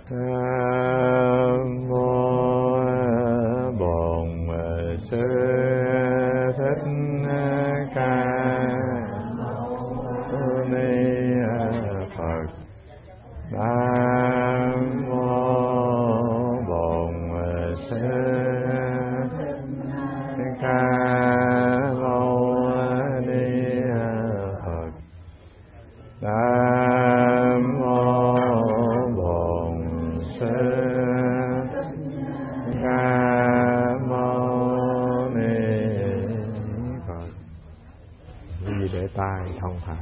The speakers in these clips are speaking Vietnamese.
Nam mô Bổn Sư Thích Ca Mâu Ni Phật. Nam mô Bổn Sư Thích Ca Mâu Ni Phật. Nam mô Bổn Sư Thích Ca Mâu Ni Phật. Vì để tai thông thả.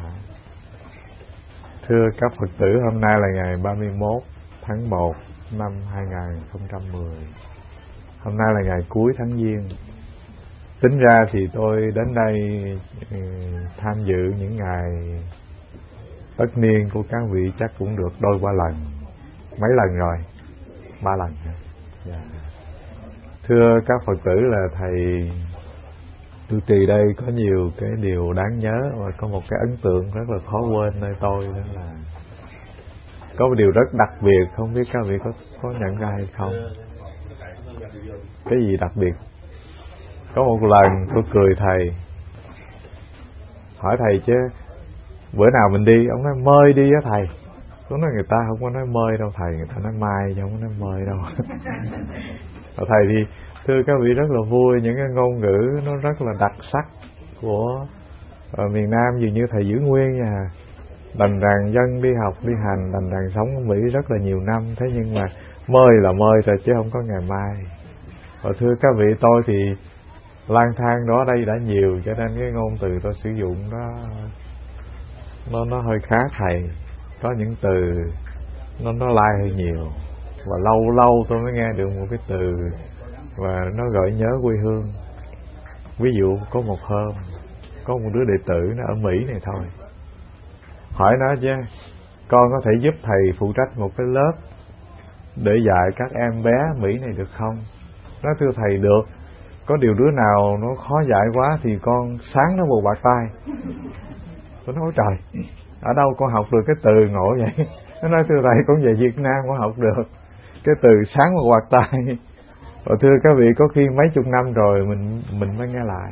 Thưa các Phật tử, hôm nay là ngày 31 tháng 1 năm 2010. Hôm nay là ngày cuối tháng Giêng. Tính ra thì tôi đến đây tham dự những ngày tất niên của các vị chắc cũng được đôi ba lần. Mấy lần rồi? 3 lần. Yeah. Thưa các Phật tử, là thầy trụ trì đây có nhiều cái điều đáng nhớ và có một cái ấn tượng rất là khó quên nơi tôi, đó là có một điều rất đặc biệt, không biết các vị có nhận ra hay không. Cái gì đặc biệt? Có một lần tôi cười thầy, hỏi thầy chứ bữa nào mình đi, ông nói mời đi á thầy. Tôi nói người ta không có nói mời đâu thầy, người ta nói mai chứ không có nói mời đâu. Thầy thì thưa các vị rất là vui, những cái ngôn ngữ nó rất là đặc sắc của miền Nam dường như thầy giữ nguyên nha. Đành rằng dân đi học đi hành, đành rằng sống ở Mỹ rất là nhiều năm, thế nhưng mà mời là mời rồi chứ không có ngày mai. Và thưa các vị, tôi thì lang thang đó đây đã nhiều, cho nên cái ngôn từ tôi sử dụng nó hơi khác thầy. Có những từ nó lai hơi nhiều, và lâu lâu tôi mới nghe được một cái từ và nó gợi nhớ quê hương. Ví dụ có một hôm có một đứa đệ tử nó ở Mỹ này thôi, hỏi nó chứ con có thể giúp thầy phụ trách một cái lớp để dạy các em bé Mỹ này được không? Nó thưa thầy được, có điều đứa nào nó khó dạy quá thì con sáng nó một bạt tay. Tôi nói trời, ở đâu con học được cái từ ngộ vậy? Nó nói thưa thầy, con về Việt Nam con học được cái từ sáng một bạt tay. Và thưa các vị, có khi mấy chục năm rồi mình mới nghe lại.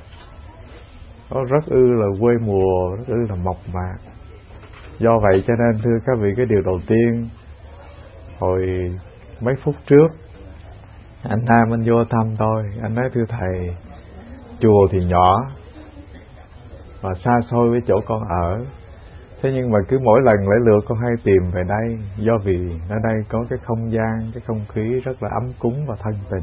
Nó rất là quê mùa, rất là mộc mạc. Do vậy cho nên thưa các vị, cái điều đầu tiên, hồi mấy phút trước anh Nam anh vô thăm tôi, anh nói thưa thầy, chùa thì nhỏ và xa xôi với chỗ con ở, thế nhưng mà cứ mỗi lần lễ lượt con hay tìm về đây, do vì ở đây có cái không gian, cái không khí rất là ấm cúng và thân tình.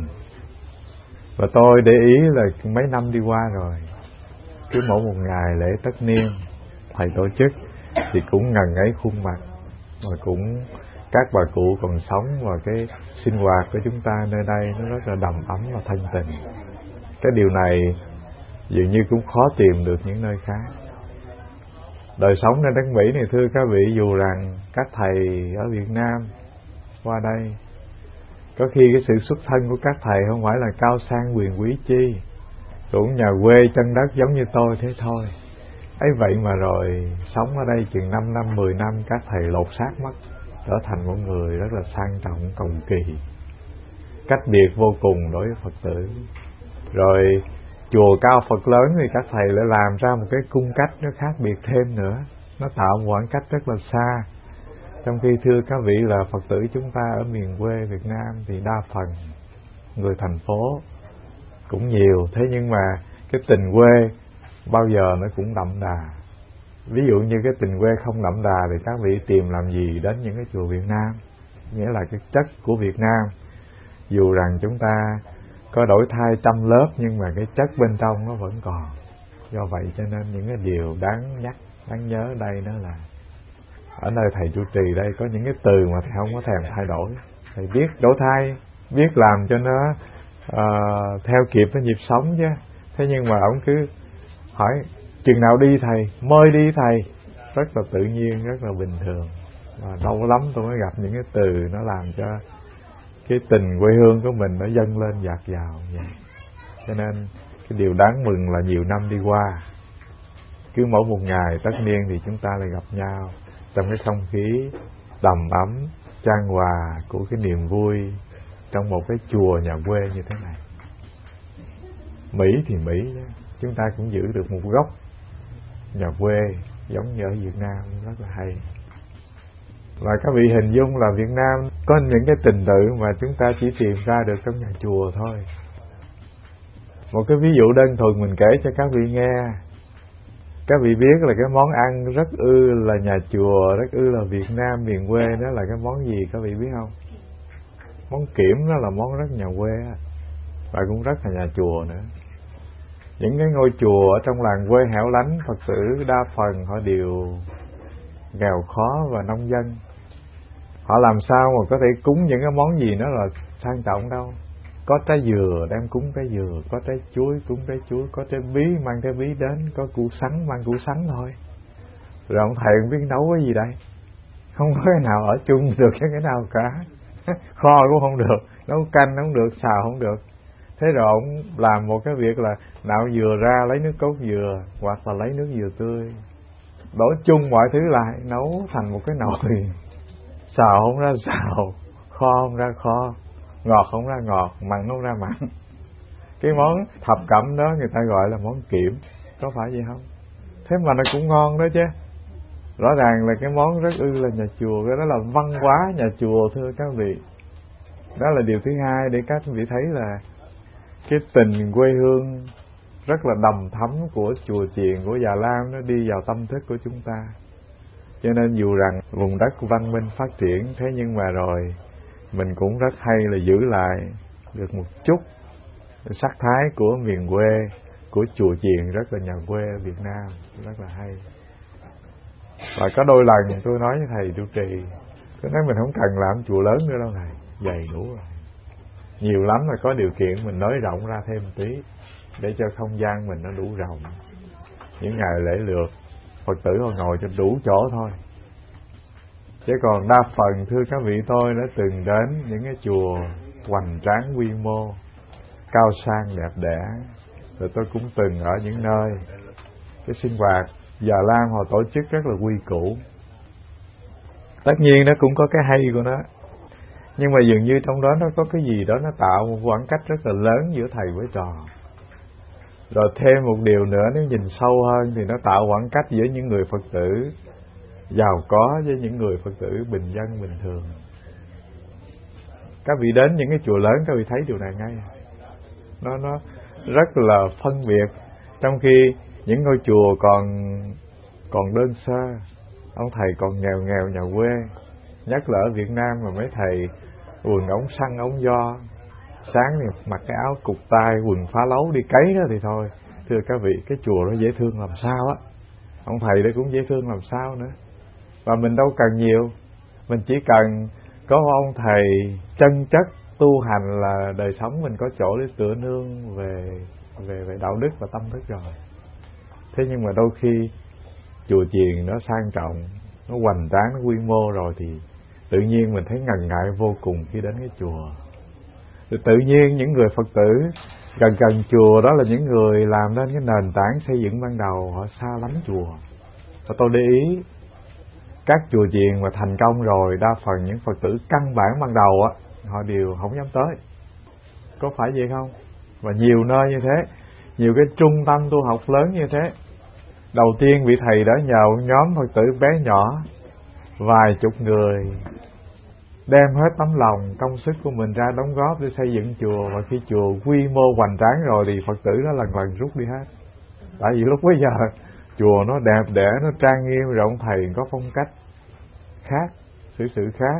Và tôi để ý là mấy năm đi qua rồi, cứ mỗi một ngày lễ tất niên thầy tổ chức thì cũng ngần ấy khuôn mặt, và cũng các bà cụ còn sống, và cái sinh hoạt của chúng ta nơi đây nó rất là đầm ấm và thân tình. Cái điều này dường như cũng khó tìm được những nơi khác. Đời sống nơi đất Mỹ này thưa các vị, dù rằng các thầy ở Việt Nam qua đây, có khi cái sự xuất thân của các thầy không phải là cao sang quyền quý chi, cũng nhà quê chân đất giống như tôi thế thôi. Ấy vậy mà rồi sống ở đây chừng 5 năm, 10 năm, các thầy lột xác mất, trở thành một người rất là sang trọng, cầu kỳ, cách biệt vô cùng đối với Phật tử. Rồi chùa cao Phật lớn thì các thầy lại làm ra một cái cung cách nó khác biệt thêm nữa, nó tạo một khoảng cách rất là xa. Trong khi thưa các vị là Phật tử chúng ta ở miền quê Việt Nam thì đa phần người thành phố cũng nhiều, thế nhưng mà cái tình quê bao giờ nó cũng đậm đà. Ví dụ như cái tình quê không đậm đà thì các vị tìm làm gì đến những cái chùa Việt Nam. Nghĩa là cái chất của Việt Nam, dù rằng chúng ta có đổi thay trăm lớp nhưng mà cái chất bên trong nó vẫn còn. Do vậy cho nên những cái điều đáng nhắc, đáng nhớ đây đó là ở nơi thầy trụ trì đây có những cái từ mà thầy không có thèm thay đổi. Thầy biết đổi thay, biết làm cho nó theo kịp với nhịp sống chứ. Thế nhưng mà ông cứ hỏi chừng nào đi thầy, mới đi thầy, rất là tự nhiên, rất là bình thường. Và lâu lắm tôi mới gặp những cái từ nó làm cho cái tình quê hương của mình nó dâng lên dạt dào vậy. Cho nên cái điều đáng mừng là nhiều năm đi qua, cứ mỗi một ngày tất niên thì chúng ta lại gặp nhau trong cái không khí đầm ấm, chan hòa của cái niềm vui trong một cái chùa nhà quê như thế này. Mỹ thì Mỹ, chúng ta cũng giữ được một góc nhà quê giống như ở Việt Nam, rất là hay. Và các vị hình dung là Việt Nam có những cái tình tự mà chúng ta chỉ tìm ra được trong nhà chùa thôi. Một cái ví dụ đơn thuần mình kể cho các vị nghe. Các vị biết là cái món ăn rất ư là nhà chùa, rất ư là Việt Nam miền quê, đó là cái món gì các vị biết không? Món kiểm, đó là món rất nhà quê và cũng rất là nhà chùa nữa. Những cái ngôi chùa ở trong làng quê hẻo lánh, Phật tử đa phần họ đều nghèo khó và nông dân. Họ làm sao mà có thể cúng những cái món gì nó là sang trọng đâu. Có trái dừa đem cúng trái dừa, có trái chuối cúng trái chuối, có trái bí mang trái bí đến, có củ sắn mang củ sắn thôi. Rồi ông thầy không biết nấu cái gì đây. Không có cái nào ở chung được với cái nào cả. Kho cũng không được, nấu canh không được, xào không được. Thế rồi ông làm một cái việc là nạo dừa ra lấy nước cốt dừa hoặc là lấy nước dừa tươi, đổ chung mọi thứ lại nấu thành một cái nồi. Xào không ra xào, kho không ra kho, ngọt không ra ngọt, mặn không ra mặn. Cái món thập cẩm đó người ta gọi là món kiểm, có phải vậy không? Thế mà nó cũng ngon đó chứ. Rõ ràng là cái món rất ư là nhà chùa, cái đó là văn hóa nhà chùa thưa các vị. Đó là điều thứ hai để các vị thấy là cái tình quê hương rất là đầm thắm của chùa chiền, của Già Lam, nó đi vào tâm thức của chúng ta. Cho nên dù rằng vùng đất văn minh phát triển, thế nhưng mà rồi mình cũng rất hay là giữ lại được một chút sắc thái của miền quê, của chùa chiền rất là nhà quê ở Việt Nam, rất là hay. Và có đôi lần tôi nói với thầy trụ trì, tôi nói mình không cần làm chùa lớn nữa đâu thầy, dày đủ rồi. Nhiều lắm là có điều kiện mình nới rộng ra thêm một tí để cho không gian mình nó đủ rộng. Những ngày lễ lượt Phật tử họ ngồi cho đủ chỗ thôi. Chứ còn đa phần thưa các vị, tôi đã từng đến những cái chùa hoành tráng quy mô, cao sang đẹp đẽ. Rồi tôi cũng từng ở những nơi cái sinh hoạt Già Lam họ tổ chức rất là quy củ. Tất nhiên nó cũng có cái hay của nó, nhưng mà dường như trong đó nó có cái gì đó nó tạo một khoảng cách rất là lớn giữa thầy với trò. Rồi thêm một điều nữa, nếu nhìn sâu hơn thì nó tạo khoảng cách giữa những người Phật tử giàu có với những người Phật tử bình dân bình thường. Các vị đến những cái chùa lớn các vị thấy điều này ngay. Nó rất là phân biệt. Trong khi những ngôi chùa còn đơn sơ, ông thầy còn nghèo nghèo nhà quê. Nhất là ở Việt Nam mà mấy thầy quần ống săn ống do, sáng thì mặc cái áo cụt tay, quần phá lấu đi cấy đó thì thôi. Thưa các vị, cái chùa đó dễ thương làm sao á. Ông thầy đó cũng dễ thương làm sao nữa. Và mình đâu cần nhiều, mình chỉ cần có ông thầy chân chất tu hành là đời sống mình có chỗ để tựa nương về đạo đức và tâm thức rồi. Thế nhưng mà đôi khi chùa chiền nó sang trọng, nó hoành tráng, nó quy mô rồi thì tự nhiên mình thấy ngần ngại vô cùng khi đến cái chùa. Rồi tự nhiên những người Phật tử gần chùa đó là những người làm nên cái nền tảng xây dựng ban đầu, họ xa lánh chùa. Và tôi để ý các chùa chiền mà thành công rồi, đa phần những Phật tử căn bản ban đầu á, họ đều không dám tới. Có phải vậy không? Và nhiều nơi như thế, nhiều cái trung tâm tu học lớn như thế, đầu tiên vị thầy đã nhờ nhóm Phật tử bé nhỏ vài chục người đem hết tấm lòng công sức của mình ra đóng góp để xây dựng chùa. Và khi chùa quy mô hoành tráng rồi thì Phật tử đó lần lần rút đi hết. Tại vì lúc bấy giờ chùa nó đẹp đẽ, nó trang nghiêm, rồi ông thầy có phong cách khác, xử sự khác,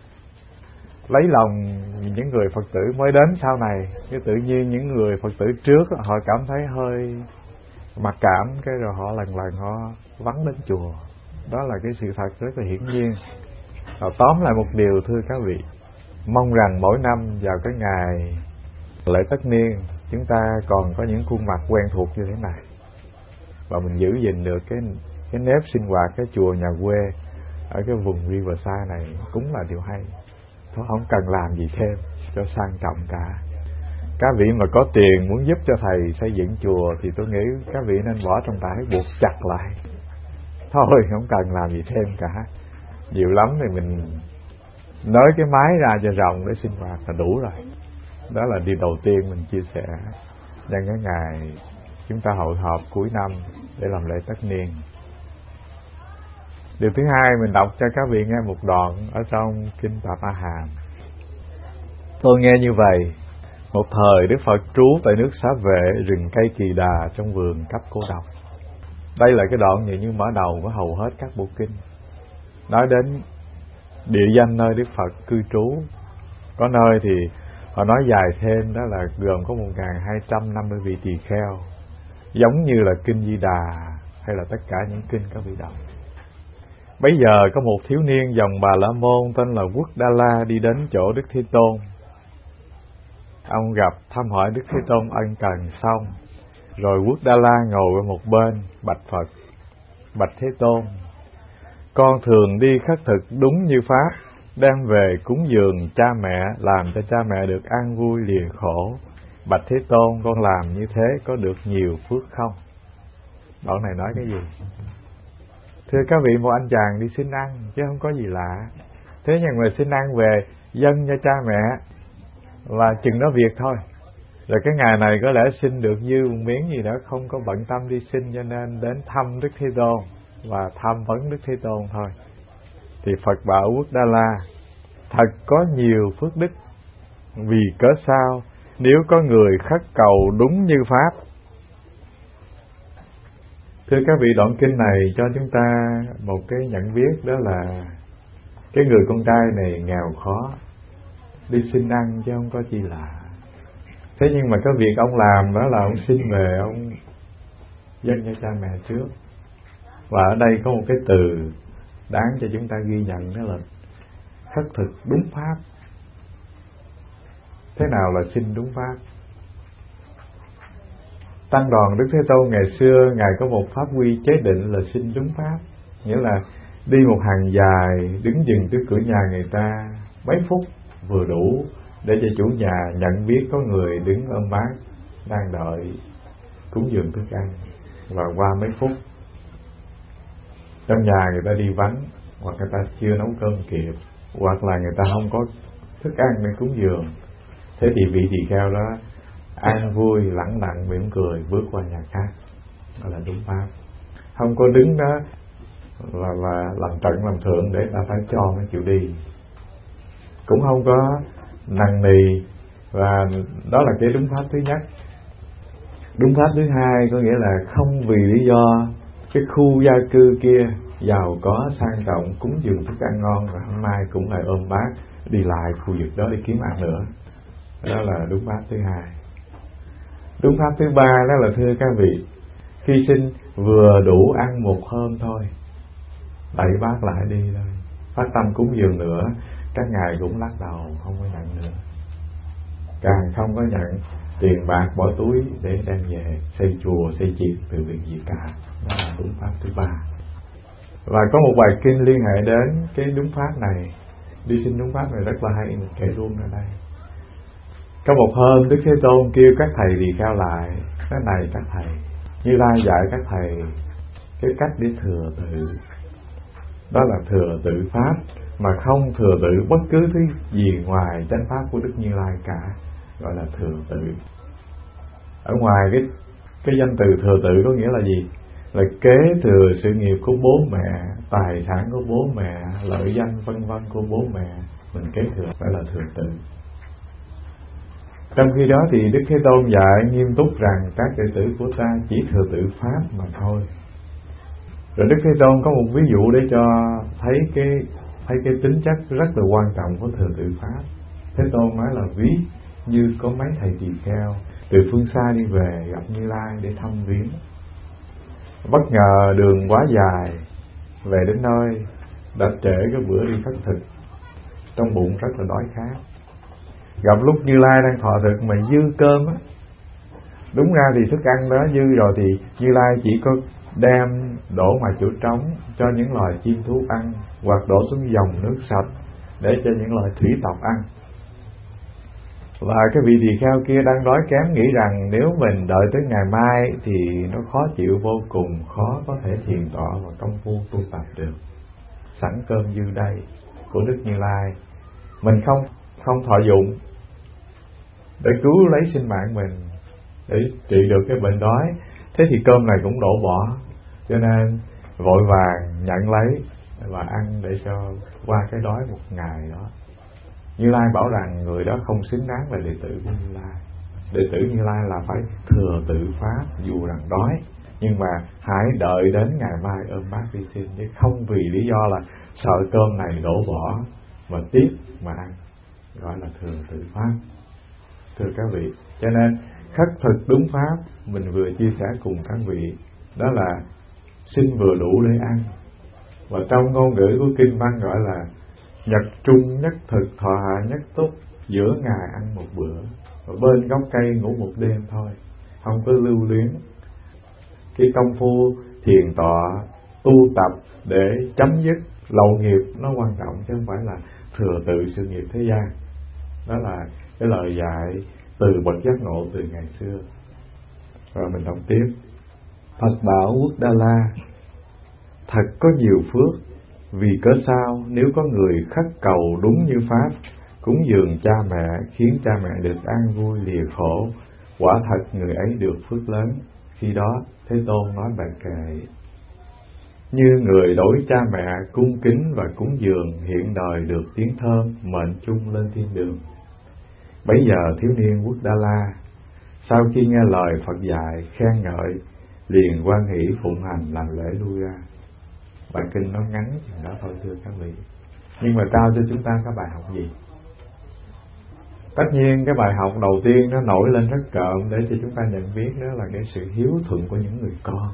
lấy lòng những người Phật tử mới đến sau này. Chứ tự nhiên những người Phật tử trước họ cảm thấy hơi mặc cảm, cái rồi họ lần lần họ vắng đến chùa. Đó là cái sự thật rất là hiển nhiên. Tóm lại một điều thưa các vị, mong rằng mỗi năm vào cái ngày lễ tất niên chúng ta còn có những khuôn mặt quen thuộc như thế này, và mình giữ gìn được cái nếp sinh hoạt cái chùa nhà quê ở cái vùng Riverside này cũng là điều hay. Thôi không cần làm gì thêm cho sang trọng cả. Các vị mà có tiền muốn giúp cho thầy xây dựng chùa thì tôi nghĩ các vị nên bỏ trong tay buộc chặt lại. Thôi không cần làm gì thêm cả. Nhiều lắm thì mình nới cái mái ra cho rộng để sinh hoạt là đủ rồi. Đó là điều đầu tiên mình chia sẻ nhân cái ngày chúng ta hội họp cuối năm để làm lễ tất niên. Điều thứ hai, mình đọc cho các vị nghe một đoạn ở trong kinh Tạp A Hàm. Tôi nghe như vậy: một thời Đức Phật trú tại nước Xá Vệ, rừng cây Kỳ Đà trong vườn Cấp Cô Độc. Đây là cái đoạn như mở đầu của hầu hết các bộ kinh, nói đến địa danh nơi Đức Phật cư trú. Có nơi thì họ nói dài thêm, đó là gồm có 1250 vị tỳ kheo, giống như là kinh Di Đà hay là tất cả những kinh các vị đọc. Bấy giờ có một thiếu niên dòng Bà La Môn tên là Quốc Đa La đi đến chỗ Đức Thế Tôn. Ông gặp, thăm hỏi Đức Thế Tôn ân cần xong, rồi Quốc Đa La ngồi ở một bên bạch Phật: bạch Thế Tôn, con thường đi khất thực đúng như pháp, đem về cúng dường cha mẹ, làm cho cha mẹ được an vui lìa khổ. Bạch Thế Tôn, con làm như thế có được nhiều phước không? Đoạn này nói cái gì? Thưa các vị, một anh chàng đi xin ăn chứ không có gì lạ. Thế nhưng mà xin ăn về dâng cho cha mẹ là chừng đó việc thôi. Rồi cái ngày này có lẽ xin được dư một miếng gì đó, không có bận tâm đi xin, cho nên đến thăm Đức Thế Tôn và tham vấn Đức Thế Tôn thôi. Thì Phật bảo Quốc Đa La: thật có nhiều phước đức. Vì cớ sao? Nếu có người khất cầu đúng như pháp. Thưa các vị, đoạn kinh này cho chúng ta một cái nhận biết, đó là cái người con trai này nghèo khó, đi xin ăn chứ không có chi lạ. Thế nhưng mà cái việc ông làm đó là ông xin về, ông dâng cho cha mẹ trước. Và ở đây có một cái từ đáng cho chúng ta ghi nhận, đó là khất thực đúng pháp. Thế nào là xin đúng pháp? Tăng đoàn Đức Thế Tôn ngày xưa, Ngài có một pháp quy chế định là xin đúng pháp. Nghĩa là đi một hàng dài, đứng dừng trước cửa nhà người ta mấy phút vừa đủ để cho chủ nhà nhận biết có người đứng ôm bát đang đợi cúng dường thức ăn. Và qua mấy phút, trong nhà người ta đi vắng, hoặc người ta chưa nấu cơm kịp, hoặc là người ta không có thức ăn để cúng dường. Thế thì vị tỳ kheo đó an vui, lẳng lặng, mỉm cười bước qua nhà khác. Đó là đúng pháp. Không có đứng đó là làm trận làm thượng để ta phải cho mới chịu đi. Cũng không có nằng nì. Và đó là cái đúng pháp thứ nhất. Đúng pháp thứ hai có nghĩa là không vì lý do cái khu gia cư kia giàu có sang trọng cúng dường thức ăn ngon và hôm nay cũng lại ôm bát đi lại khu vực đó để kiếm ăn nữa. Đó là đúng pháp thứ hai. Đúng pháp thứ ba đó là, thưa các vị, khi xin vừa đủ ăn một hôm thôi, đẩy bát lại đi thôi, phát tâm cúng dường nữa, các ngài cũng lắc đầu không có nhận nữa. Càng không có nhận tiền bạc bỏ túi để đem về xây chùa, xây chiền từ việc gì cả. Đó là đúng pháp thứ ba. Và có một bài kinh liên hệ đến cái đúng pháp này, đi xin đúng pháp này rất là hay, mình kể luôn ở đây. Có một hôm Đức Thế Tôn kêu các thầy tỳ kheo lại: cái này các thầy, Như Lai dạy các thầy cái cách để thừa tự. Đó là thừa tự pháp, mà không thừa tự bất cứ thứ gì ngoài chánh pháp của Đức Như Lai cả, gọi là thừa tự. Ở ngoài cái danh từ thừa tự có nghĩa là gì? Là kế thừa sự nghiệp của bố mẹ, tài sản của bố mẹ, lợi danh vân vân của bố mẹ, mình kế thừa, phải là thừa tự. Trong khi đó thì Đức Thế Tôn dạy nghiêm túc rằng các đệ tử của ta chỉ thừa tự pháp mà thôi. Rồi Đức Thế Tôn có một ví dụ để cho thấy cái tính chất rất là quan trọng của thừa tự pháp. Thế Tôn nói là ví như có mấy thầy tỳ kheo từ phương xa đi về gặp Như Lai để thăm viếng. Bất ngờ đường quá dài, về đến nơi đã trễ cái bữa đi khất thực, trong bụng rất là đói khát. Gặp lúc Như Lai đang thọ thực mà dư cơm á. Đúng ra thì thức ăn đó dư rồi thì Như Lai chỉ có đem đổ ngoài chỗ trống cho những loài chim thú ăn, hoặc đổ xuống dòng nước sạch để cho những loài thủy tộc ăn. Và cái vị tỳ kheo kia đang đói kém, nghĩ rằng nếu mình đợi tới ngày mai thì nó khó chịu vô cùng, khó có thể thiền tọa và công phu tu tập được. Sẵn cơm dư đây của Đức Như Lai mình không thọ dụng để cứu lấy sinh mạng mình, để trị được cái bệnh đói, thế thì cơm này cũng đổ bỏ. Cho nên vội vàng nhận lấy và ăn để cho qua cái đói một ngày đó. Như Lai bảo rằng người đó không xứng đáng là đệ tử của Như Lai. Đệ tử Như Lai là phải thừa tự pháp dù rằng đói, nhưng mà hãy đợi đến ngày mai ôm bát đi xin, chứ không vì lý do là sợ cơm này đổ bỏ mà tiếc mà ăn, gọi là thừa tự pháp. Thưa các vị, cho nên khất thực đúng pháp mình vừa chia sẻ cùng các vị, đó là xin vừa đủ để ăn. Và trong ngôn ngữ của kinh văn gọi là nhật trung nhất thực, thọ hạ nhất túc, giữa ngày ăn một bữa, và bên gốc cây ngủ một đêm thôi, không có lưu luyến. Cái công phu thiền tọa tu tập để chấm dứt lậu nghiệp nó quan trọng, chứ không phải là thừa tự sự nghiệp thế gian. Đó là cái lời dạy từ bậc giác ngộ từ ngày xưa. Rồi mình đọc tiếp. Phật bảo Quốc Đa La: thật có nhiều phước, vì cớ sao nếu có người khất cầu đúng như pháp, cúng dường cha mẹ, khiến cha mẹ được an vui lìa khổ, quả thật người ấy được phước lớn. Khi đó Thế Tôn nói bài kệ: như người đối cha mẹ cung kính và cúng dường, hiện đời được tiếng thơm, mệnh chung lên thiên đường. Bấy giờ thiếu niên Quốc Đa La sau khi nghe lời Phật dạy khen ngợi, liền hoan hỷ phụng hành làm lễ lui ra. Bài kinh nó ngắn chừng đó thôi thưa các vị, nhưng mà trao cho chúng ta cái bài học gì? Tất nhiên cái bài học đầu tiên nó nổi lên rất cợm để cho chúng ta nhận biết, đó là cái sự hiếu thuận của những người con.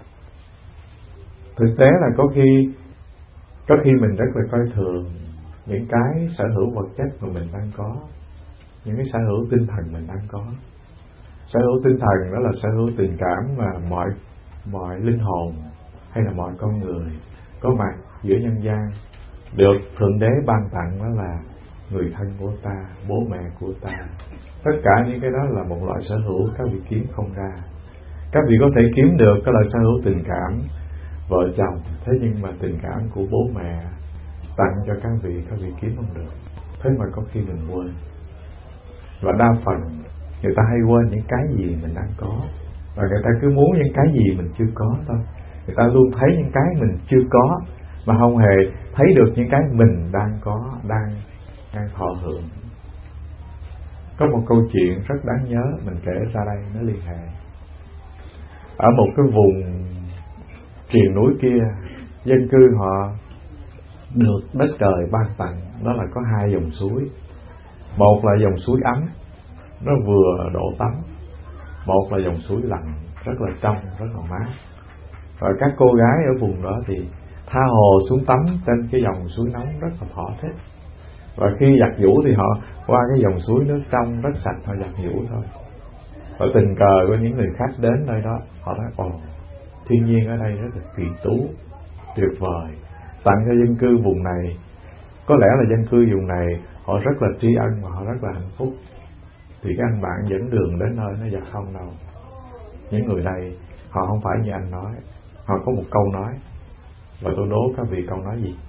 Thực tế là có khi mình rất là coi thường những cái sở hữu vật chất mà mình đang có, những cái sở hữu tinh thần mình đang có. Sở hữu tinh thần đó là sở hữu tình cảm mà mọi linh hồn hay là mọi con người có mặt giữa nhân gian được Thượng Đế ban tặng, đó là người thân của ta, bố mẹ của ta. Tất cả những cái đó là một loại sở hữu các vị kiếm không ra. Các vị có thể kiếm được cái loại sở hữu tình cảm vợ chồng, thế nhưng mà tình cảm của bố mẹ tặng cho các vị kiếm không được. Thế mà có khi mình quên. Và đa phần người ta hay quên những cái gì mình đang có, và người ta cứ muốn những cái gì mình chưa có thôi. Người ta luôn thấy những cái mình chưa có mà không hề thấy được những cái mình đang có, đang thọ hưởng. Có một câu chuyện rất đáng nhớ mình kể ra đây, nó liên hệ. Ở một cái vùng triền núi kia, dân cư họ được đất trời ban tặng, đó là có hai dòng suối. Một là dòng suối ấm, nó vừa độ tắm. Một là dòng suối lạnh, rất là trong, rất là mát. Và các cô gái ở vùng đó thì tha hồ xuống tắm trên cái dòng suối nóng, rất là thỏa thích. Và khi giặt giũ thì họ qua cái dòng suối nước trong rất sạch, họ giặt giũ thôi. Và tình cờ có những người khách đến nơi đó, họ nói thiên nhiên ở đây rất là kỳ tú, tuyệt vời, tặng cho dân cư vùng này. Có lẽ là dân cư vùng này họ rất là tri ân và họ rất là hạnh phúc. Thì các anh bạn dẫn đường đến nơi nó dạ không đâu. Những người này họ không phải như anh nói. Họ có một câu nói, và tôi đố các vị câu nói gì?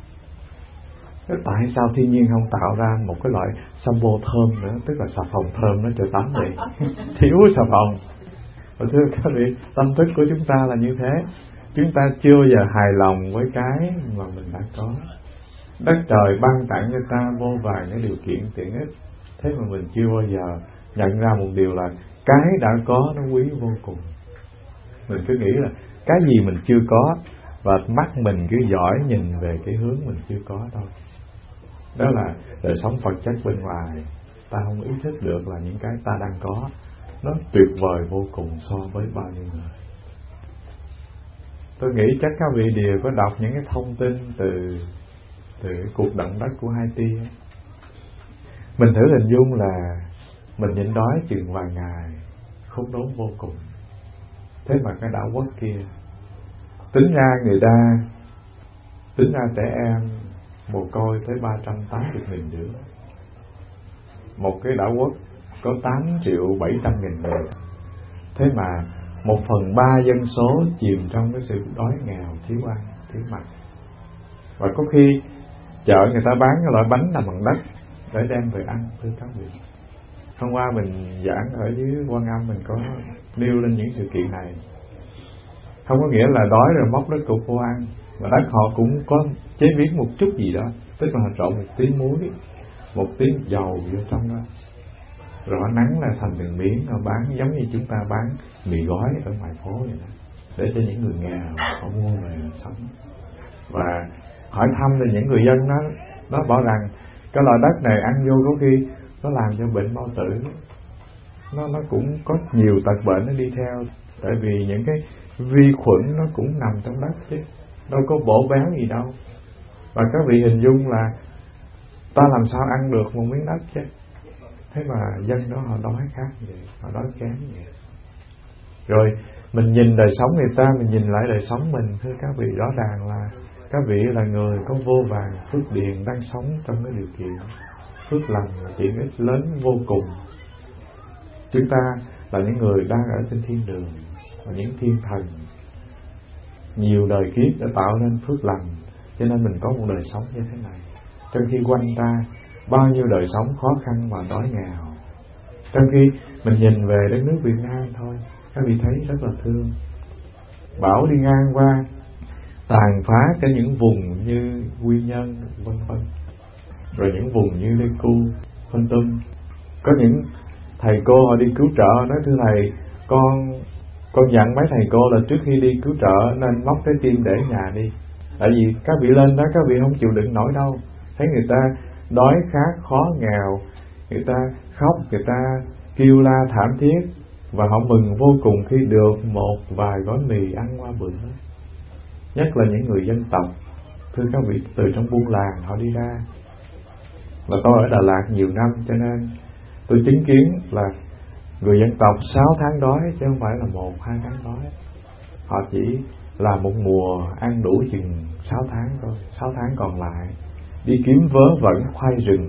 Tại sao thiên nhiên không tạo ra một cái loại shampoo thơm nữa, tức là xà phòng thơm nó cho tắm vậy? Thiếu xà phòng. Và thưa các vị, tâm thức của chúng ta là như thế. Chúng ta chưa bao giờ hài lòng với cái mà mình đã có. Đất trời ban tặng cho ta vô vàn cái điều kiện tiện ích, thế mà mình chưa bao giờ nhận ra một điều là cái đã có nó quý vô cùng. Mình cứ nghĩ là cái gì mình chưa có, và mắt mình cứ dõi nhìn về cái hướng mình chưa có thôi. Đó là đời sống vật chất bên ngoài. Ta không ý thức được là những cái ta đang có nó tuyệt vời vô cùng so với bao nhiêu người. Tôi nghĩ chắc các vị đều có đọc những cái thông tin từ cái cuộc động đất của Haiti. Mình thử hình dung là mình nhịn đói chừng vài ngày, khốn đốn vô cùng. Thế mà cái đảo quốc kia, tính ra trẻ em mồ côi tới 380.000 đứa. Một cái đảo quốc có 8.700.000 người. Thế mà 1/3 dân số chìm trong cái sự đói nghèo, thiếu ăn, thiếu mặc. Và có khi chợ người ta bán cái loại bánh làm bằng đất để đem về ăn, thưa các vị. Hôm qua mình giảng ở dưới Quan Âm, mình có nêu lên những sự kiện này. Không có nghĩa là đói rồi móc đất cục vô ăn, mà đất họ cũng có chế biến một chút gì đó, tức là họ trộn một tí muối, một tí dầu vô trong đó, rồi họ nắng là thành từng miếng, họ bán giống như chúng ta bán mì gói ở ngoài phố vậy đó, để cho những người nghèo họ mua về sống. Và hỏi thăm thì những người dân nó bảo rằng cái loại đất này ăn vô có khi nó làm cho bệnh bao tử, nó cũng có nhiều tật bệnh nó đi theo, tại vì những cái vi khuẩn nó cũng nằm trong đất chứ đâu có bổ béo gì đâu. Và các vị hình dung là ta làm sao ăn được một miếng đất chứ. Thế mà dân đó họ đói khác vậy, họ đói kém vậy. Rồi mình nhìn đời sống người ta, mình nhìn lại đời sống mình, thưa các vị, rõ ràng là các vị là người có vô vàn phước điền đang sống trong cái điều kiện phước lành và tiện ích lớn vô cùng. Chúng ta là những người đang ở trên thiên đường, và những thiên thần nhiều đời kiếp đã tạo nên phước lành, cho nên mình có một đời sống như thế này. Trong khi quanh ta bao nhiêu đời sống khó khăn và đói nghèo, trong khi mình nhìn về đất nước Việt Nam thôi, các vị thấy rất là thương. Bão đi ngang qua tàn phá cả những vùng như Quy Nhơn vân vân, rồi những vùng như Pleiku, Kon Tum. Có những thầy cô họ đi cứu trợ, nói thưa thầy, con dặn mấy thầy cô là trước khi đi cứu trợ nên móc cái tim để nhà đi, tại vì các vị lên đó các vị không chịu đựng nổi đâu. Thấy người ta đói khát khó nghèo, người ta khóc, người ta kêu la thảm thiết, và họ mừng vô cùng khi được một vài gói mì ăn qua bữa. Nhất là những người dân tộc, thưa các vị, từ trong buôn làng họ đi ra. Và tôi ở Đà Lạt nhiều năm, cho nên tôi chứng kiến là người dân tộc 6 tháng đói chứ không phải là 1-2 tháng đói. Họ chỉ là một mùa ăn đủ chừng 6 tháng thôi, 6 tháng còn lại đi kiếm vớ vẩn khoai rừng,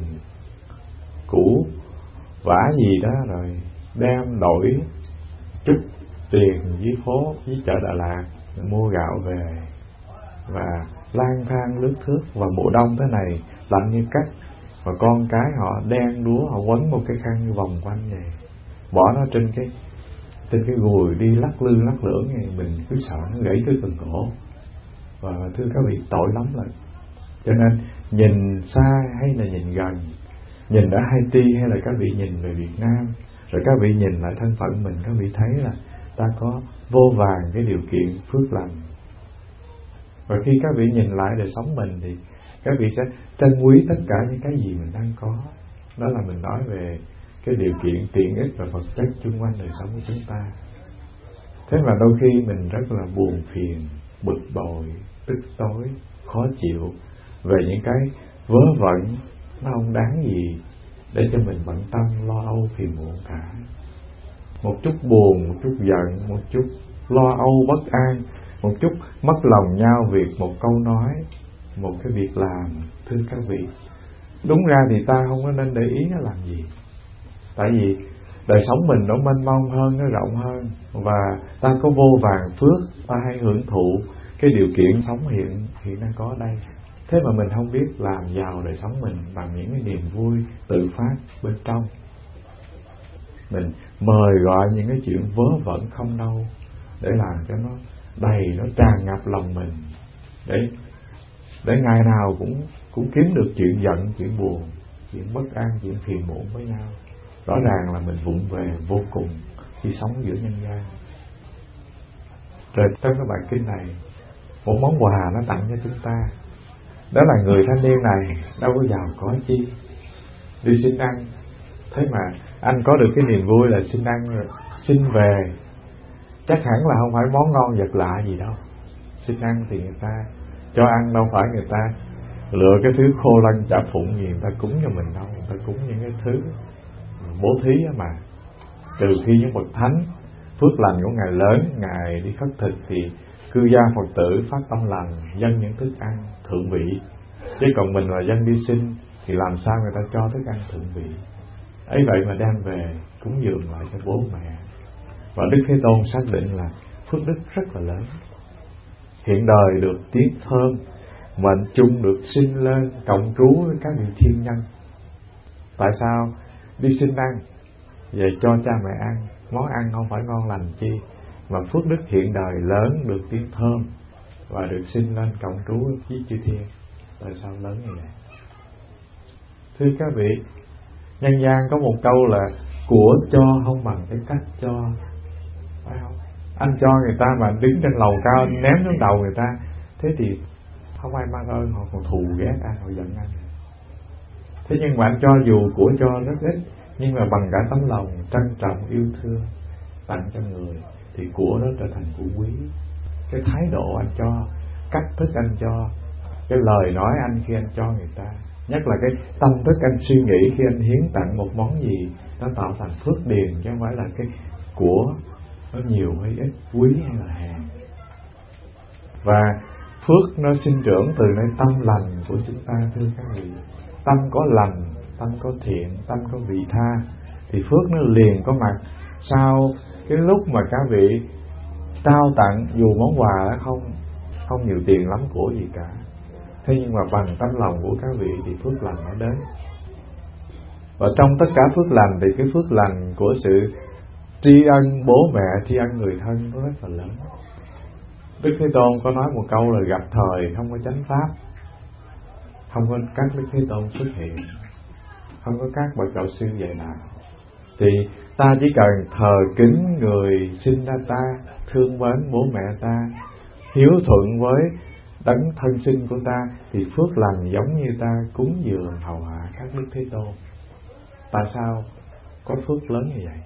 củ vả gì đó, rồi đem đổi chút tiền dưới phố, dưới chợ Đà Lạt, mua gạo về và lang thang lướt thước. Và mùa đông thế này lạnh như cắt, và con cái họ đen đúa, họ quấn một cái khăn như vòng quanh vậy, bỏ nó trên cái gùi đi lắc lư lắc lưỡng này, mình cứ sợ nó gãy cái cần cổ. Và thưa các vị, tội lắm rồi. Cho nên nhìn xa hay là nhìn gần, nhìn ở Haiti hay là các vị nhìn về Việt Nam, rồi các vị nhìn lại thân phận mình, các vị thấy là ta có vô vàn cái điều kiện phước lành. Và khi các vị nhìn lại đời sống mình thì các vị sẽ trân quý tất cả những cái gì mình đang có. Đó là mình nói về cái điều kiện tiện ích và vật chất chung quanh đời sống của chúng ta. Thế mà đôi khi mình rất là buồn phiền, bực bội, tức tối, khó chịu về những cái vớ vẩn nó không đáng gì để cho mình bận tâm lo âu phiền muộn cả. Một chút buồn, một chút giận, một chút lo âu bất an, một chút mất lòng nhau vì một câu nói, một cái việc làm, thưa các vị, đúng ra thì ta không có nên để ý nó làm gì. Tại vì đời sống mình nó mênh mông hơn, nó rộng hơn, và ta có vô vàn phước, ta hay hưởng thụ cái điều kiện sống hiện đang có ở đây. Thế mà mình không biết làm giàu đời sống mình bằng những cái niềm vui tự phát bên trong. Mình mời gọi những cái chuyện vớ vẩn không đâu để làm cho nó đầy, nó tràn ngập lòng mình, để ngày nào cũng kiếm được chuyện giận, chuyện buồn, chuyện bất an, chuyện phiền muộn với nhau. Rõ ràng là mình vụng về vô cùng khi sống giữa nhân gian. Rồi trong cái bài kinh này, một món quà nó tặng cho chúng ta, đó là người thanh niên này đâu có giàu có chi, đi xin ăn. Thế mà anh có được cái niềm vui là xin ăn rồi, xin về chắc hẳn là không phải món ngon vật lạ gì đâu. Xin ăn thì người ta cho ăn, đâu phải người ta lựa cái thứ khô lanh chả phụng gì người ta cúng cho mình đâu. Người ta cúng những cái thứ bố thí mà. Trừ khi những bậc thánh phước lành của Ngài lớn, Ngài đi khất thực thì cư gia Phật tử phát tâm lành dâng những thức ăn thượng vị. Chứ còn mình là dân đi xin thì làm sao người ta cho thức ăn thượng vị. Ấy vậy mà đem về cúng dường lại cho bố mẹ. Và Đức Thế Tôn xác định là phước đức rất là lớn. Hiện đời được tiếng thơm, mệnh chung được sinh lên cộng trú với các vị thiên nhân. Tại sao đi xin ăn, về cho cha mẹ ăn, món ăn không phải ngon lành chi, mà phước đức hiện đời lớn được tiếng thơm và được sinh lên cộng trú với chư thiên. Tại sao lớn như vậy? Thưa các vị, nhân gian có một câu là của cho không bằng cái cách cho, phải không? Anh cho người ta mà đứng trên lầu cao anh ném xuống đầu người ta, thế thì không ai mang ơn, họ còn thù ghét anh, họ giận anh. Thế nhưng mà anh cho dù của cho rất ít, nhưng mà bằng cả tấm lòng trân trọng yêu thương tặng cho người, thì của đó trở thành của quý. Cái thái độ anh cho, cách thức anh cho, cái lời nói anh khi anh cho người ta, nhất là cái tâm thức anh suy nghĩ khi anh hiến tặng một món gì, nó tạo thành phước điền, chứ không phải là cái của nó nhiều hay ít, quý hay là hèn. Và phước nó sinh trưởng từ nơi tâm lành của chúng ta, thưa các vị. Tâm có lành, tâm có thiện, tâm có vị tha, thì phước nó liền có mặt. Sau cái lúc mà các vị trao tặng dù món quà đó không nhiều tiền lắm, của gì cả, thế nhưng mà bằng tấm lòng của các vị thì phước lành nó đến. Và trong tất cả phước lành thì cái phước lành của sự tri ân bố mẹ, tri ân người thân nó rất là lớn. Đức Thế Tôn có nói một câu là gặp thời không có chánh pháp, không có các Đức Thế Tôn xuất hiện, không có các bậc đạo sư dạy đạo, thì ta chỉ cần thờ kính người sinh ra ta, thương mến bố mẹ ta, hiếu thuận với đấng thân sinh của ta, thì phước lành giống như ta cúng dường hầu hạ các Đức Thế Tôn. Tại sao có phước lớn như vậy?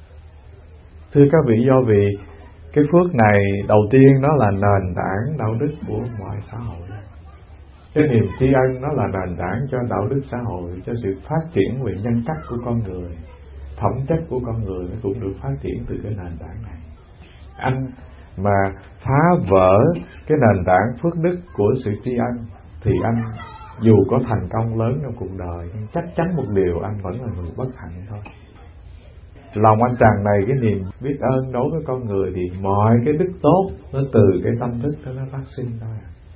Thưa các vị, do vì cái phước này đầu tiên nó là nền tảng đạo đức của mọi xã hội. Cái niềm tri ân nó là nền tảng cho đạo đức xã hội, cho sự phát triển về nhân cách của con người, phẩm chất của con người nó cũng được phát triển từ cái nền tảng này. Anh mà phá vỡ cái nền tảng phước đức của sự tri ân thì anh dù có thành công lớn trong cuộc đời, nhưng chắc chắn một điều, anh vẫn là người bất hạnh thôi. Lòng anh tràn đầy cái niềm biết ơn đối với con người, thì mọi cái đức tốt nó từ cái tâm thức đó nó phát sinh thôi.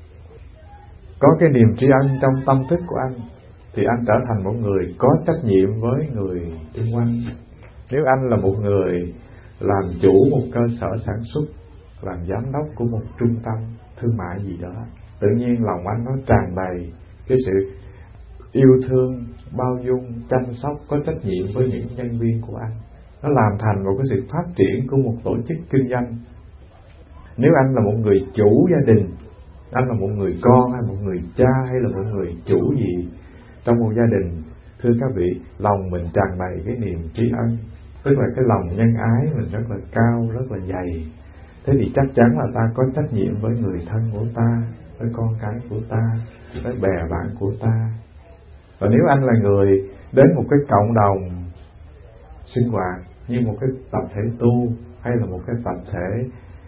Có cái niềm tri ân trong tâm thức của anh thì anh trở thành một người có trách nhiệm với người xung quanh. Nếu anh là một người làm chủ một cơ sở sản xuất, làm giám đốc của một trung tâm thương mại gì đó, tự nhiên lòng anh nó tràn đầy cái sự yêu thương, bao dung, chăm sóc, có trách nhiệm với những nhân viên của anh. Nó làm thành một cái sự phát triển của một tổ chức kinh doanh. Nếu anh là một người chủ gia đình, anh là một người con hay một người cha hay là một người chủ gì trong một gia đình, thưa các vị, lòng mình tràn đầy cái niềm tri ân, tức là cái lòng nhân ái mình rất là cao, rất là dày. Thế thì chắc chắn là ta có trách nhiệm với người thân của ta, với con cái của ta, với bè bạn của ta. Và nếu anh là người đến một cái cộng đồng sinh hoạt như một cái tập thể tu, hay là một cái tập thể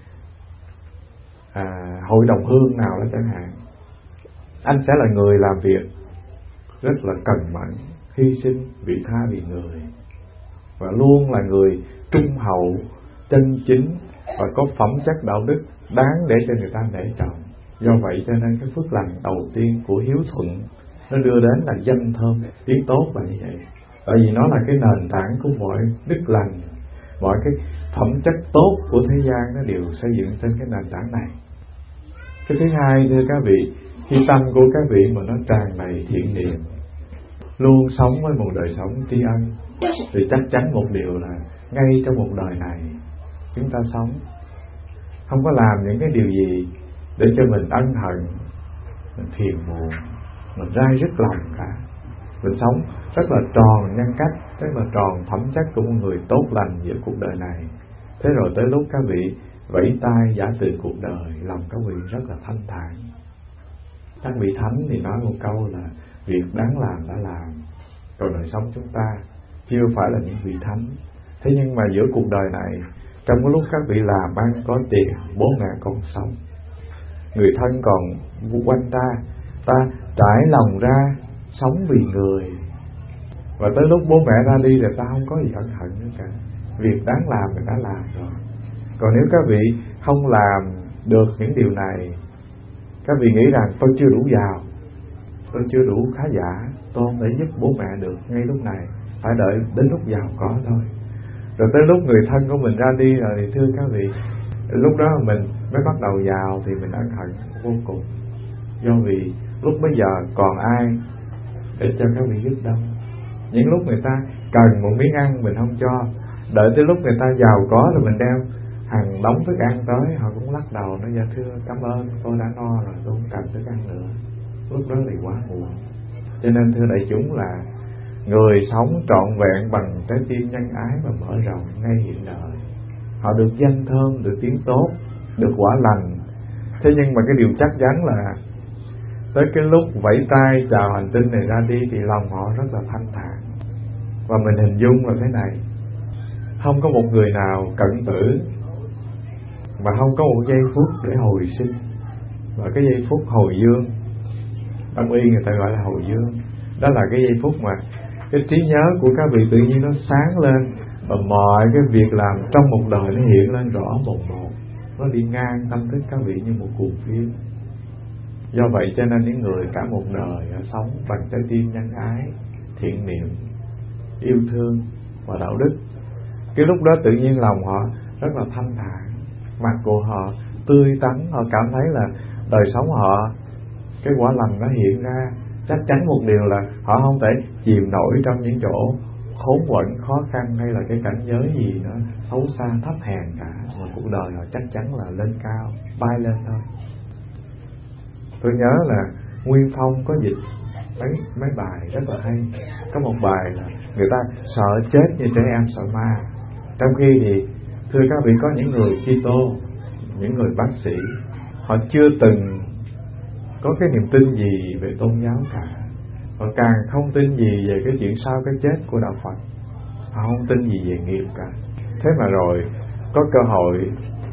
hội đồng hương nào đó chẳng hạn, anh sẽ là người làm việc rất là cần mẫn, hy sinh, vị tha vì người, và luôn là người trung hậu, chân chính và có phẩm chất đạo đức đáng để cho người ta nể trọng. Do vậy cho nên cái phước lành đầu tiên của hiếu thuận nó đưa đến là danh thơm, tiếng tốt là như vậy. Tại vì nó là cái nền tảng của mọi đức lành, mọi cái phẩm chất tốt của thế gian nó đều xây dựng trên cái nền tảng này. Cái thứ hai, thưa các vị, khi tâm của các vị mà nó tràn đầy thiện niệm, luôn sống với một đời sống tri ân, thì chắc chắn một điều là ngay trong một đời này chúng ta sống không có làm những cái điều gì để cho mình ân hận, mình phiền muộn, mình rai rứt lòng cả. Mình sống rất là tròn nhân cách, rất là tròn phẩm chất của một người tốt lành giữa cuộc đời này. Thế rồi tới lúc các vị vẫy tay giả từ cuộc đời, lòng các vị rất là thanh thản. Các vị thánh thì nói một câu là việc đáng làm đã làm. Còn đời sống chúng ta chưa phải là những vị thánh. Thế nhưng mà giữa cuộc đời này, trong cái lúc các vị làm ăn có tiền, bố mẹ còn sống, người thân còn quanh ta, ta trải lòng ra sống vì người, và tới lúc bố mẹ ra đi là ta không có gì ân hận nữa cả. Việc đáng làm thì đã làm rồi. Còn nếu các vị không làm được những điều này Các vị nghĩ rằng tôi chưa đủ giàu, tôi chưa đủ khá giả, tôi không thể giúp bố mẹ được ngay lúc này, phải đợi đến lúc giàu có thôi. Rồi tới lúc người thân của mình ra đi rồi thì thưa các vị, lúc đó mình mới bắt đầu giàu thì mình ân hận vô cùng. Do vì lúc bấy giờ còn ai để cho các vị giúp đâu. Những lúc người ta cần một miếng ăn mình không cho, đợi tới lúc người ta giàu có rồi mình đem hàng đống thức ăn tới, họ cũng lắc đầu nói dạ thưa cảm ơn, tôi đã no rồi, tôi không cần thức ăn nữa. Lúc đó thì quá muộn. Cho nên thưa đại chúng là người sống trọn vẹn bằng trái tim nhân ái và mở rộng ngay hiện đời, họ được danh thơm, được tiếng tốt, được quả lành. Thế nhưng mà cái điều chắc chắn là tới cái lúc vẫy tay chào hành tinh này ra đi thì lòng họ rất là thanh thản. Và mình hình dung là thế này, không có một người nào cận tử mà không có một giây phút để hồi sinh. Và cái giây phút hồi dương, Đông y người ta gọi là hồi dương, đó là cái giây phút mà cái trí nhớ của các vị tự nhiên nó sáng lên, và mọi cái việc làm trong một đời nó hiện lên rõ một một, nó đi ngang tâm thức các vị như một cuồng phim. Do vậy cho nên những người cả một đời sống bằng trái tim nhân ái, thiện niệm, yêu thương và đạo đức, cái lúc đó tự nhiên lòng họ rất là thanh thản, mặt của họ tươi tắn, họ cảm thấy là đời sống họ cái quả lành nó hiện ra. Chắc chắn một điều là họ không thể chìm nổi trong những chỗ khốn quẫn, khó khăn hay là cái cảnh giới gì nó xấu xa thấp hèn cả, mà cuộc đời họ chắc chắn là lên cao, bay lên thôi. Tôi nhớ là Nguyên Phong có dịch mấy bài rất là hay. Có một bài là người ta sợ chết như trẻ em sợ ma. Trong khi thì thưa các vị, có những người Kitô, những người bác sĩ, họ chưa từng có cái niềm tin gì về tôn giáo cả, họ càng không tin gì về cái chuyện sau cái chết của đạo Phật, họ không tin gì về nghiệp cả. Thế mà rồi có cơ hội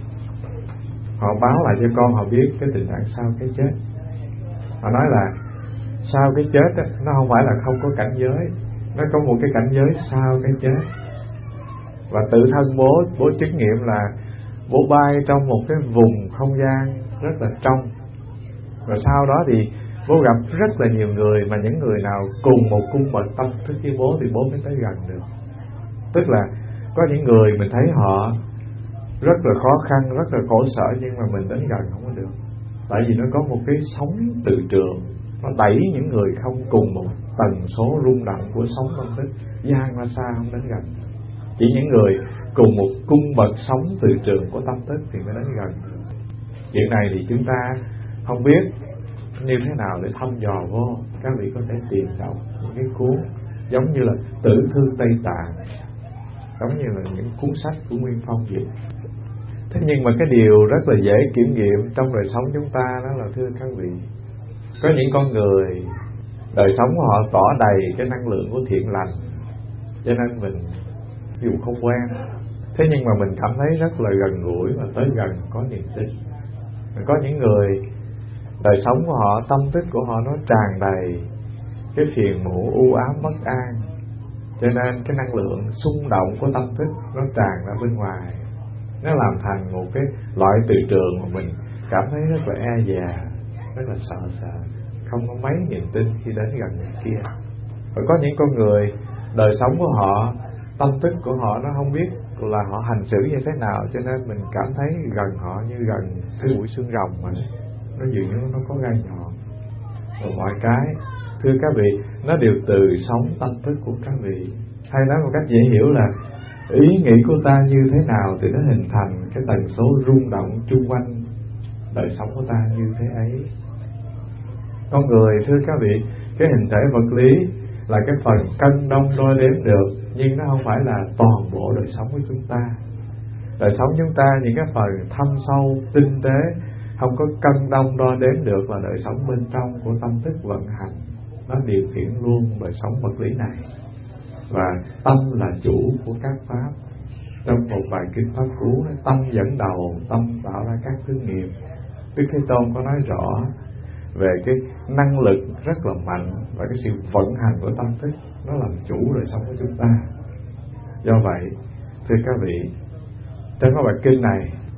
họ báo lại cho con họ biết cái tình trạng sau cái chết. Họ nói là sau cái chết đó, nó không phải là không có cảnh giới, nó có một cái cảnh giới sau cái chết. Và tự thân bố chứng nghiệm là bố bay trong một cái vùng không gian rất là trong. Và sau đó thì bố gặp rất là nhiều người, mà những người nào cùng một cung bậc tâm thức với bố thì bố mới tới gần được. Tức là có những người mình thấy họ rất là khó khăn, rất là khổ sở, nhưng mà mình đến gần không có được. Tại vì nó có một cái sóng từ trường, nó đẩy những người không cùng một tần số rung động của sóng tâm thức, gian ra xa không đến gần. Chỉ những người cùng một cung bậc sóng từ trường của tâm thức thì mới đến gần. Chuyện này thì chúng ta không biết như thế nào để thăm dò vô. Các vị có thể tìm đọc những cái cuốn giống như là Tử Thư Tây Tạng, giống như là những cuốn sách của Nguyên Phong dịch. Thế nhưng mà cái điều rất là dễ kiểm nghiệm trong đời sống chúng ta đó là thưa các vị, có những con người đời sống của họ tỏ đầy cái năng lượng của thiện lành, cho nên mình dù không quen, thế nhưng mà mình cảm thấy rất là gần gũi và tới gần có niềm tin. Có những người đời sống của họ, tâm thức của họ nó tràn đầy cái phiền muộn, u ám, bất an, cho nên cái năng lượng xung động của tâm thức nó tràn ra bên ngoài, nó làm thành một cái loại từ trường mà mình cảm thấy rất là e dè, rất là sợ, không có mấy niềm tin khi đến gần người kia. Và có những con người đời sống của họ, tâm thức của họ nó không biết là họ hành xử như thế nào, cho nên mình cảm thấy gần họ như gần cái mũi xương rồng mà nó dường như nó có gai nhọn. Và mọi cái thưa các vị, nó đều từ sống tâm thức của các vị. Hay nói một cách dễ hiểu là ý nghĩ của ta như thế nào thì nó hình thành cái tần số rung động chung quanh đời sống của ta như thế ấy. Con người thưa các vị, cái hình thể vật lý là cái phần cân đong đo đếm được, nhưng nó không phải là toàn bộ đời sống của chúng ta. Đời sống chúng ta những cái phần thâm sâu tinh tế không có cân đong đo đếm được là đời sống bên trong của tâm thức vận hành, nó điều khiển luôn đời sống vật lý này. Và tâm là chủ của các pháp. Trong một bài kinh Pháp Cú, tâm dẫn đầu, tâm tạo ra các thứ nghiệp. Đức Thế Tôn có nói rõ về cái năng lực rất là mạnh và cái sự vận hành của tâm thức, nó làm chủ đời sống của chúng ta. Do vậy thưa các vị, trong cái bài kinh này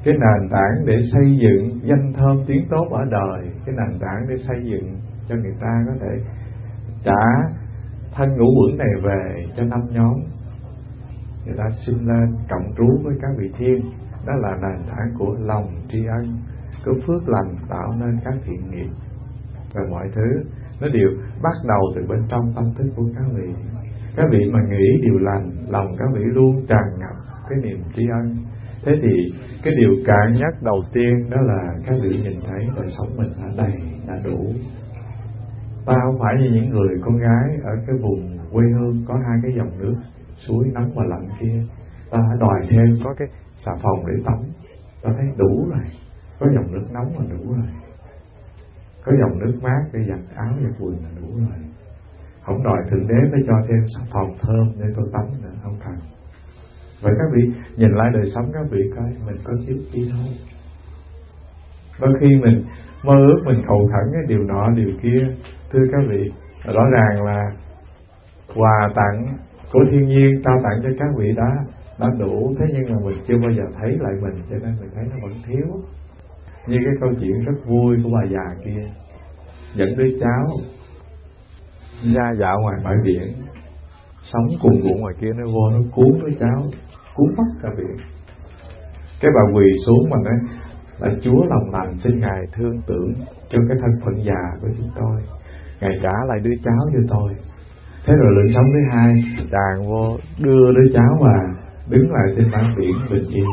cái nền tảng để xây dựng danh thơm tiếng tốt ở đời, cái nền tảng để xây dựng cho người ta có thể trả thân ngũ uẩn này về cho năm nhóm, người ta sinh lên cộng trú với các vị thiên. Đó là nền tảng của lòng tri ân, của phước lành tạo nên các thiện nghiệp. Và mọi thứ nó đều bắt đầu từ bên trong tâm thức của các vị. Các vị mà nghĩ điều lành, lòng các vị luôn tràn ngập cái niềm tri ân. Thế thì cái điều cạn nhất đầu tiên đó là các vị nhìn thấy đời sống mình đã đầy, đã đủ. Ta không phải như những người con gái ở cái vùng quê hương có hai cái dòng nước suối nóng và lạnh kia, ta đòi thêm có cái xà phòng để tắm, ta thấy đủ rồi, có dòng nước nóng là đủ rồi, có dòng nước mát để giặt áo giặt quần là đủ rồi. Không đòi thượng đế phải cho thêm xà phòng thơm để tôi tắm nữa, không cần. Vậy các vị nhìn lại đời sống các vị coi mình có thiếu chi không? Đôi khi mình mơ ước, mình cầu khẩn cái điều nọ điều kia, thưa các vị, rõ ràng là quà tặng của thiên nhiên trao tặng cho các vị đã đủ, thế nhưng mà mình chưa bao giờ thấy lại mình, cho nên mình thấy nó vẫn thiếu. Như cái câu chuyện rất vui của bà già kia dẫn đứa cháu ra dạo ngoài bãi biển, sóng cuồn cuộn ngoài kia nó vô nó cuốn đứa cháu, cuốn mất cả biển. Cái bà quỳ xuống mà nói là Chúa lòng lành, xin Ngài thương tưởng cho cái thân phận già của chúng tôi, Ngài trả lại đứa cháu cho tôi. Thế rồi lượn sóng thứ hai tràn vô đưa đứa cháu và đứng lại trên bãi biển bình yên.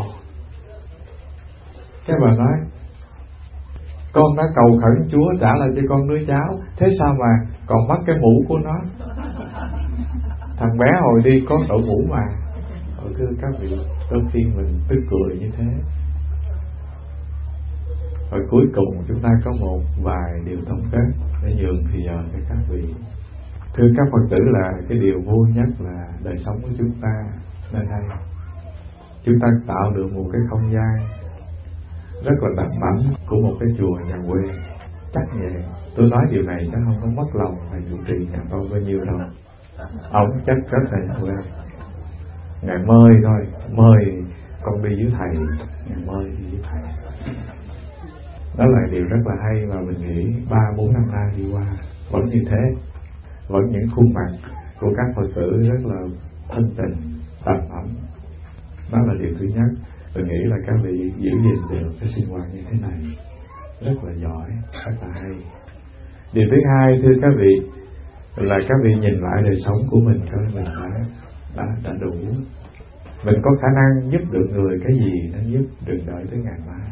Cái bà nói con đã cầu khẩn Chúa trả lại cho con đứa cháu, thế sao mà còn mất cái mũ của nó? Thằng bé hồi đi có đội mũ mà. Thưa các vị, đôi khi mình tức cười như thế. Và cuối cùng chúng ta có một vài điều tổng kết để nhường thì giờ cho các vị. Thưa các Phật tử, là cái điều vui nhất là đời sống của chúng ta nơi đây. Chúng ta tạo được một cái không gian rất là đầm ấm của một cái chùa nhà quê. Chắc vậy. Tôi nói điều này chắc không có mất lòng thầy trụ trì nhà tôi bao nhiêu đâu. Ông chắc rất là nhà quê. Ngài mời thôi, mời con đi với thầy, Ngài mời đi với thầy. Đó là điều rất là hay mà mình nghĩ 3-4 năm nay đi qua vẫn như thế. Vẫn những khuôn mặt của các Phật tử rất là thân tình, đầm ấm. Đó là điều thứ nhất. Tôi nghĩ là các vị giữ gìn được cái sinh hoạt như thế này rất là giỏi, rất là hay. Điều thứ hai, thưa các vị, là các vị nhìn lại đời sống của mình coi mình đã đủ. Mình có khả năng giúp được người cái gì nên giúp, đừng đợi tới ngày mai.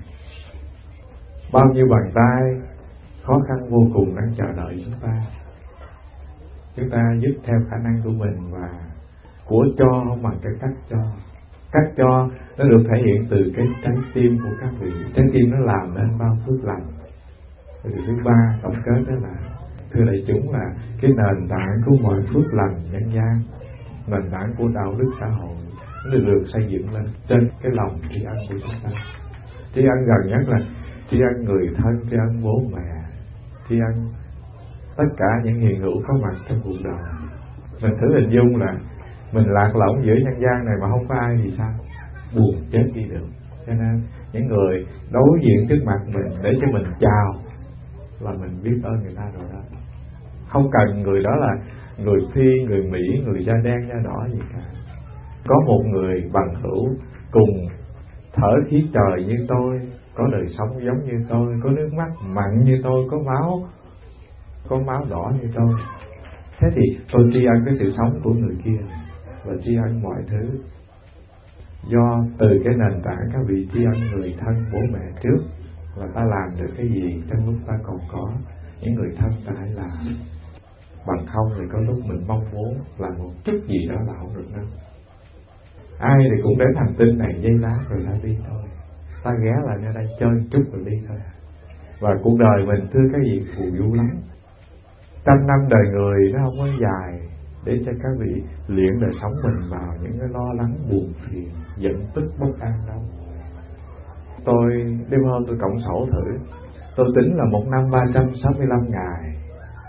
Bao nhiêu bàn tay khó khăn vô cùng đang chờ đợi chúng ta. Chúng ta giúp theo khả năng của mình, và của cho không bằng cái cách cho. Cách cho nó được thể hiện từ cái trái tim của các vị. Trái tim nó làm nên bao phước lành. Điều thứ ba tổng kết đó là, thưa đại chúng, là cái nền tảng của mọi phước lành nhân gian, nền tảng của đạo đức xã hội nó được xây dựng lên trên cái lòng tri ân của chúng ta. Tri ân gần nhất là tri ân người thân, tri ân bố mẹ, tri ân tất cả những hiện hữu có mặt trong cuộc đời. Mình thử hình dung là mình lạc lõng giữa nhân gian này mà không có ai thì sao? Buồn chết đi được. Cho nên những người đối diện trước mặt mình để cho mình chào là mình biết ơn người ta rồi đó. Không cần người đó là người Phi, người Mỹ, người da đen, da đỏ gì cả. Có một người bằng hữu cùng thở khí trời như tôi, có đời sống giống như tôi, có nước mắt mặn như tôi, có máu đỏ như tôi. Thế thì tôi tri ân cái sự sống của người kia và tri ân mọi thứ. Do từ cái nền tảng các vị tri ân người thân bố mẹ trước, là ta làm được cái gì trong lúc ta còn có. Những người thân ta hãy làm. Bằng không thì có lúc mình mong muốn làm một chút gì đó là không được đâu. Ai thì cũng đến hành tinh này giây lát rồi ta đi thôi. Ta ghé lại nơi đây chơi chút rồi đi thôi. Và cuộc đời mình, thưa cái gì, phù du lắm. 100 năm đời người nó không có dài để cho các vị luyện đời sống mình vào những cái lo lắng, buồn phiền, giận tức, bất an đâu. Tôi đêm hôm tôi cộng sổ thử, tôi tính là một năm 365 ngày,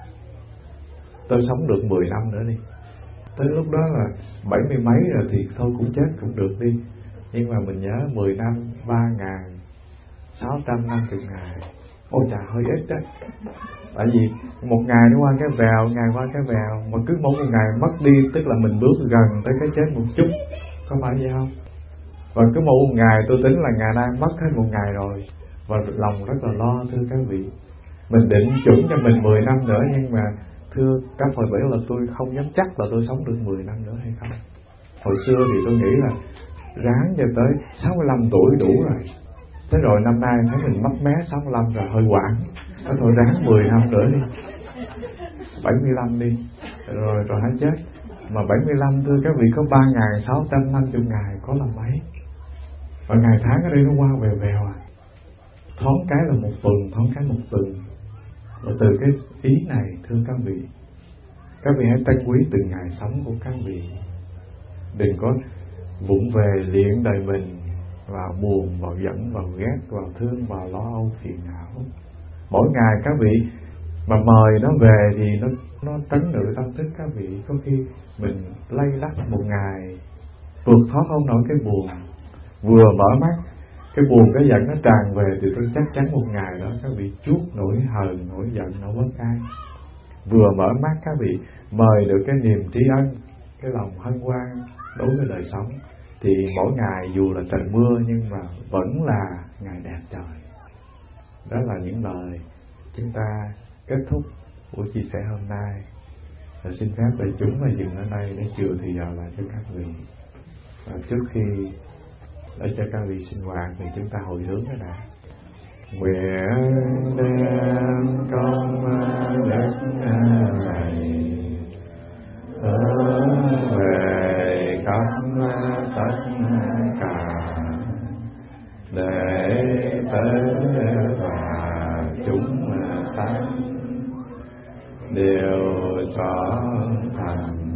tôi sống được 10 năm nữa đi. Tới lúc đó là 70 mấy rồi thì thôi cũng chết cũng được đi. Nhưng mà mình nhớ 10 năm 3.650 ngày. Ôi trời, hơi ít đó. Tại vì một ngày nó qua cái vèo, ngày qua cái vèo, mà cứ mỗi một ngày mất đi, tức là mình bước gần tới cái chết một chút, có phải vậy không? Và cứ mỗi một ngày tôi tính là ngày nay mất hết một ngày rồi, và lòng rất là lo, thưa các vị. Mình định chuẩn cho mình 10 năm nữa, nhưng mà thưa các Phật tử là tôi không dám chắc là tôi sống được 10 năm nữa hay không. Hồi xưa thì tôi nghĩ là ráng cho tới 65 tuổi đủ rồi. Thế rồi năm nay thấy mình mất mé 65 rồi hơi hoảng. Thôi ráng 10 năm nữa đi, 75 đi, rồi hãy chết. Mà 75 thưa các vị có 3.650 ngày có là mấy. Và ngày tháng ở đây nó qua vèo vèo à. Thoáng cái là một tuần, thoáng cái một tuần. Và từ cái ý này thưa các vị hãy trân quý từng ngày sống của các vị. Đừng có vụng về luyện đời mình vào buồn, vào giận, vào ghét, vào thương, vào lo âu phiền não. Mỗi ngày các vị mà mời nó về thì nó trấn ngự tâm thức các vị. Có khi mình lay lắc một ngày vượt thoát không nổi cái buồn, vừa mở mắt cái buồn cái giận nó tràn về thì tôi chắc chắn một ngày đó các vị chuốt nỗi hờn, nỗi giận, nỗi bất an. Vừa mở mắt các vị mời được cái niềm tri ân, cái lòng hân hoan đối với đời sống, thì mỗi ngày dù là trời mưa nhưng mà vẫn là ngày đẹp trời. Đó là những lời chúng ta kết thúc buổi chia sẻ hôm nay. Và xin phép đại chúng là dừng ở đây để chừa thì giờ lại cho các vị. Và trước khi để cho các vị sinh hoạt thì chúng ta hồi hướng cái đã. Nguyện đem công đức này hướng về khắp tất cả đệ tử và chúng tăng đều cho thành